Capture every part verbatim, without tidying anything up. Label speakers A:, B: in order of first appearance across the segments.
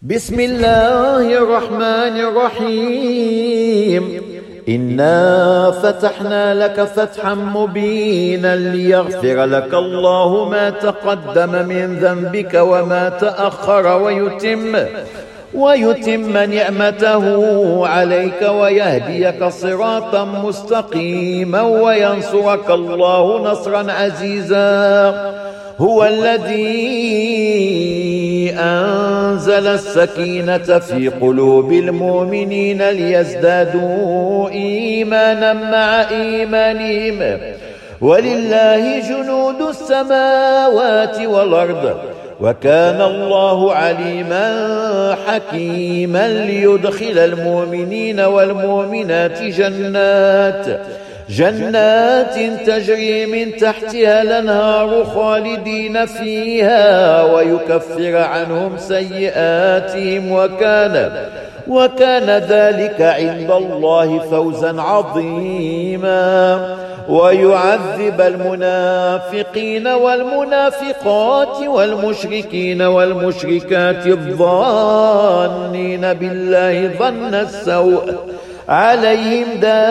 A: بسم الله الرحمن الرحيم إنا فتحنا لك فتحا مبينا ليغفر لك الله ما تقدم من ذنبك وما تأخر ويتم ويتم نعمته عليك ويهديك صراطا مستقيما وينصرك الله نصرا عزيزا. هو الذي أنزل السكينة في قلوب المؤمنين ليزدادوا إيمانا مع إيمانهم ولله جنود السماوات والأرض وكان الله عليما حكيما ليدخل المؤمنين والمؤمنات جنات جنات تجري من تحتها الأنهار خالدين فيها ويكفر عنهم سيئاتهم وكان وكان ذلك عند الله فوزا عظيما. ويعذب المنافقين والمنافقات والمشركين والمشركات الظانين بالله ظن السوء عليهم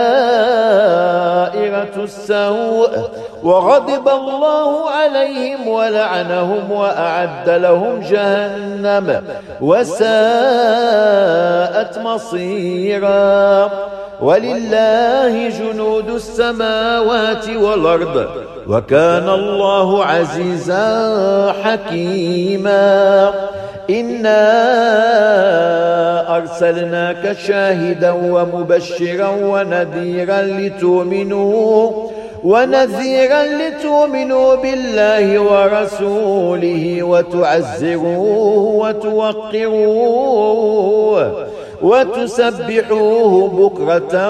A: دائرة السوء وغضب الله عليهم ولعنهم وأعد لهم جهنم وساءت مصيرا. ولله جنود السماوات والأرض وكان الله عزيزا حكيما. إنا أرسلناك شاهدا ومبشرا ونذيرا لتؤمنوا ونذيرا لتؤمنوا بالله ورسوله وتعزروه وتوقروه وتسبحوه بكرة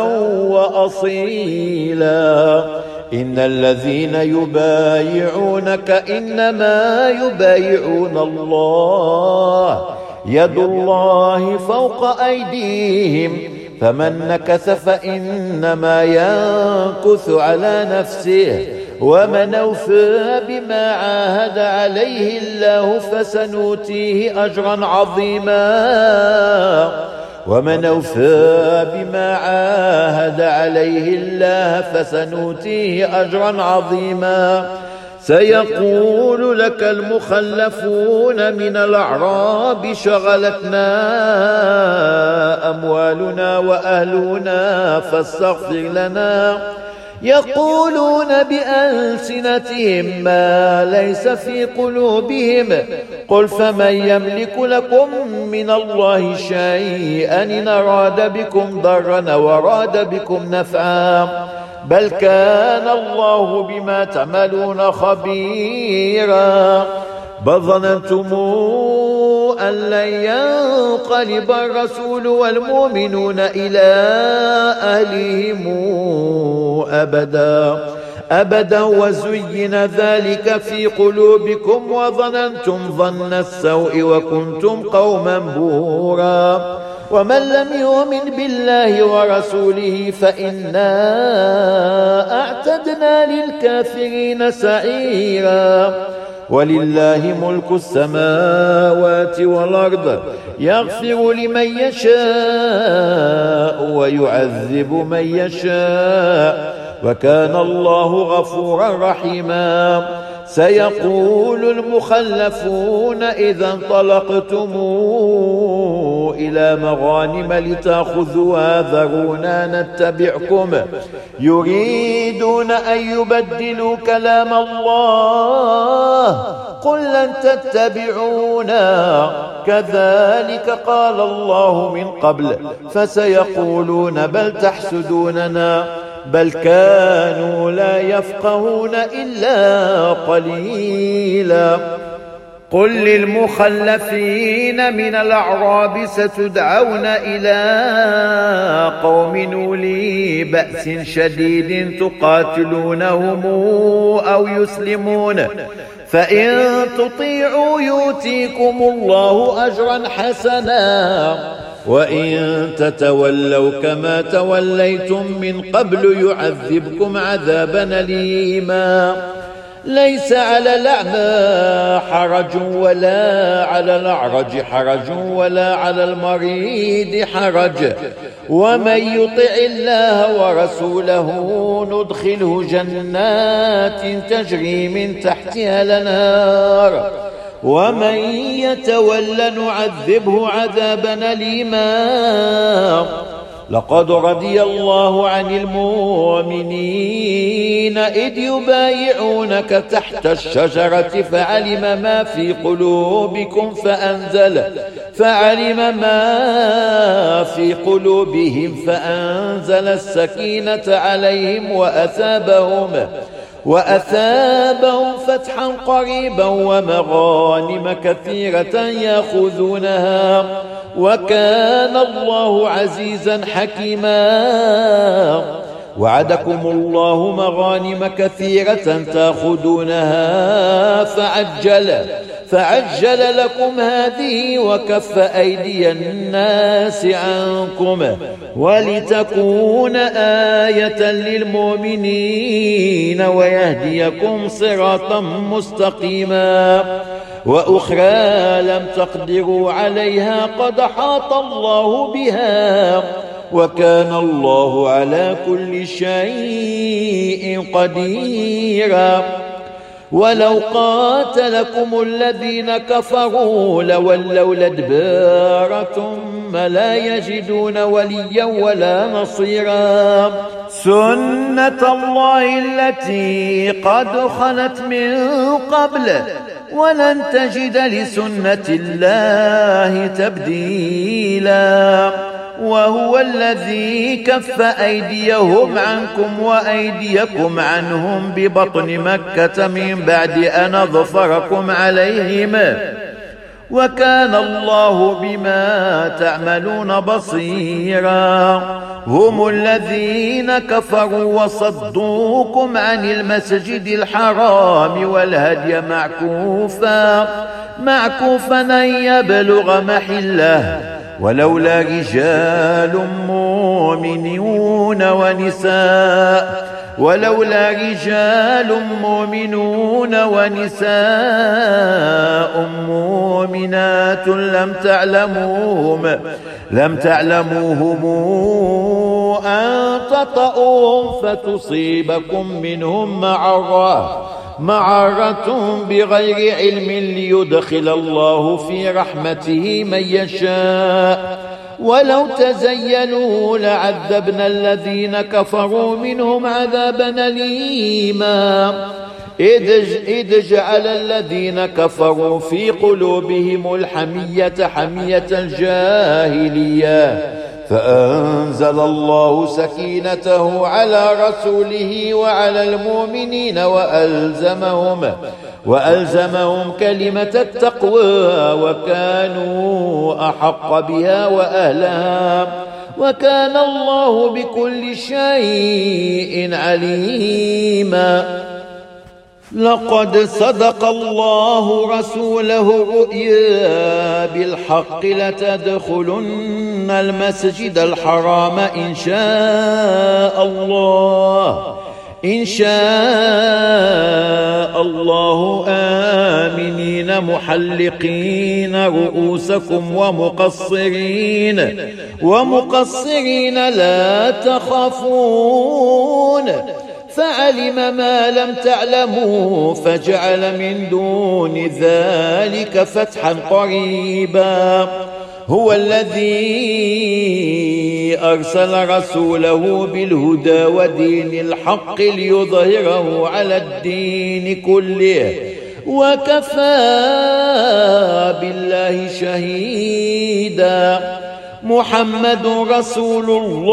A: وأصيلا. إن الذين يبايعونك إنما يبايعون الله يد الله فوق أيديهم فمن نكث فإنما ينكث على نفسه ومن أوفى بما عاهد عليه الله فسنؤتيه أجرا عظيما. ومن أوفى بما عاهد عليه الله فسنؤتيه أجرا عظيما. سيقول لك المخلفون من الأعراب شغلتنا أموالنا وأهلنا فاستغفر لنا يقولون بألسنتهم ما ليس في قلوبهم قل فمن يملك لكم من الله شيئا إن أراد بكم ضرا وراد بكم نفعا بل كان الله بما تعملون خبيرا. بل ظننتم أن لن ينقلب الرسول والمؤمنون إلى أهلهم أبدا أبدا وزين ذلك في قلوبكم وظننتم ظن السوء وكنتم قوما بورا. ومن لم يؤمن بالله ورسوله فإنا أعتدنا للكافرين سعيرا. ولله ملك السماوات والأرض يغفر لمن يشاء ويعذب من يشاء وكان الله غفورا رحيما. سيقول المخلفون إذا انطلقتم إلى مغانم لتأخذوها ذرونا نتبعكم يريدون أن يبدلوا كلام الله قل لن تتبعونا كذلك قال الله من قبل فسيقولون بل تحسدوننا بل كانوا لا يفقهون إلا قليلا. قل للمخلفين من الأعراب ستدعون إلى قوم أولي بأس شديد تقاتلونهم أو يسلمون فإن تطيعوا يؤتيكم الله أجرا حسنا وإن تتولوا كما توليتم من قبل يعذبكم عذابا أليما. ليس على الأعمى حرج ولا على الأعرج حرج ولا على المريض حرج، ومن يطع الله ورسوله ندخله جنات تجري من تحتها الأنهار، ومن يتول نعذبه عذابا أليما. لقد رضي الله عن المؤمنين إذ يبايعونك تحت الشجرة فعلم ما في قلوبكم فأنزل فعلم ما في قلوبهم فأنزل السكينة عليهم وأثابهم وأثابهم فتحا قريبا ومغانم كثيرة يأخذونها، وكان الله عزيزا حكيما. وعدكم الله مغانم كثيرة تأخذونها فعجل فعجل لكم هذه وكف أيدي الناس عنكم ولتكون آية للمؤمنين ويهديكم صراطا مستقيما. وأخرى لم تقدروا عليها قد أحاط الله بها، وكان الله على كل شيء قديرا. ولو قاتلكم الذين كفروا لولوا الأدبار ثم لا يجدون وليا ولا نصيرا. سنة الله التي قد خلت من قبل ولن تجد لسنة الله تبديلا. وهو الذي كف أيديهم عنكم وأيديكم عنهم ببطن مكة من بعد أن أظفركم عليهم، وكان الله بما تعملون بصيرا. هم الذين كفروا وصدوكم عن المسجد الحرام والهدي معكوفا معكوفا أن يبلغ محله، ولولا رجال مؤمنون ونساء ولولا رجال مؤمنون ونساء مؤمنات لم تعلموهم لم تعلموهم أن تطؤوهم فتصيبكم منهم معرة معرة بغير علم ليدخل الله في رحمته من يشاء. ولو تزينوا لعذبنا الذين كفروا منهم عذابا أليما. إذ جعل الذين كفروا في قلوبهم الحمية حمية الجاهلية، فأنزل الله سكينته على رسوله وعلى المؤمنين وألزمهم وألزمهم كلمة التقوى وكانوا أحق بها وأهلها، وكان الله بكل شيء عليما. لقد صدق الله رسوله الرؤيا بالحق لتدخلن المسجد الحرام إن شاء الله إن شاء الله آمنين محلقين رؤوسكم ومقصرين ومقصرين لا تخافون، فعلم ما لم تعلموا فجعل من دون ذلك فتحا قريبا. هو الذي أرسل رسوله بالهدى ودين الحق ليظهره على الدين كله وكفى بالله شهيدا. محمد رسول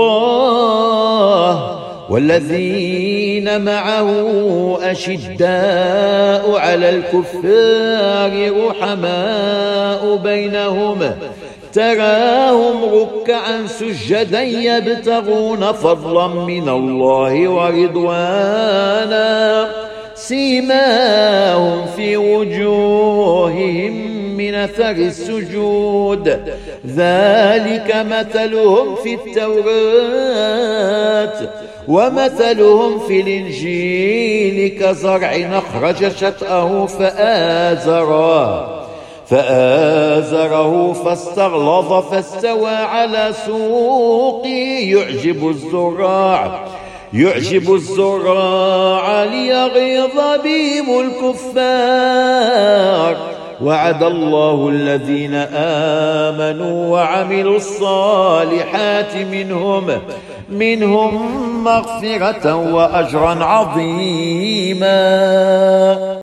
A: الله والذين معه أشداء على الكفار رحماء بينهم، تراهم ركعا سجدا يبتغون فضلا من الله ورضوانا، سيماهم في وجوههم من أثر السجود. ذلك مثلهم في التوراة ومثلهم في الإنجيل كزرع أخرج شطأه فآزره فآزره فاستغلظ فاستوى على سوقه يعجب الزراع يعجب الزراع ليغيظ بهم الكفار. وعد الله الذين آمنوا وعملوا الصالحات منهم منهم مغفرة وأجرا عظيما.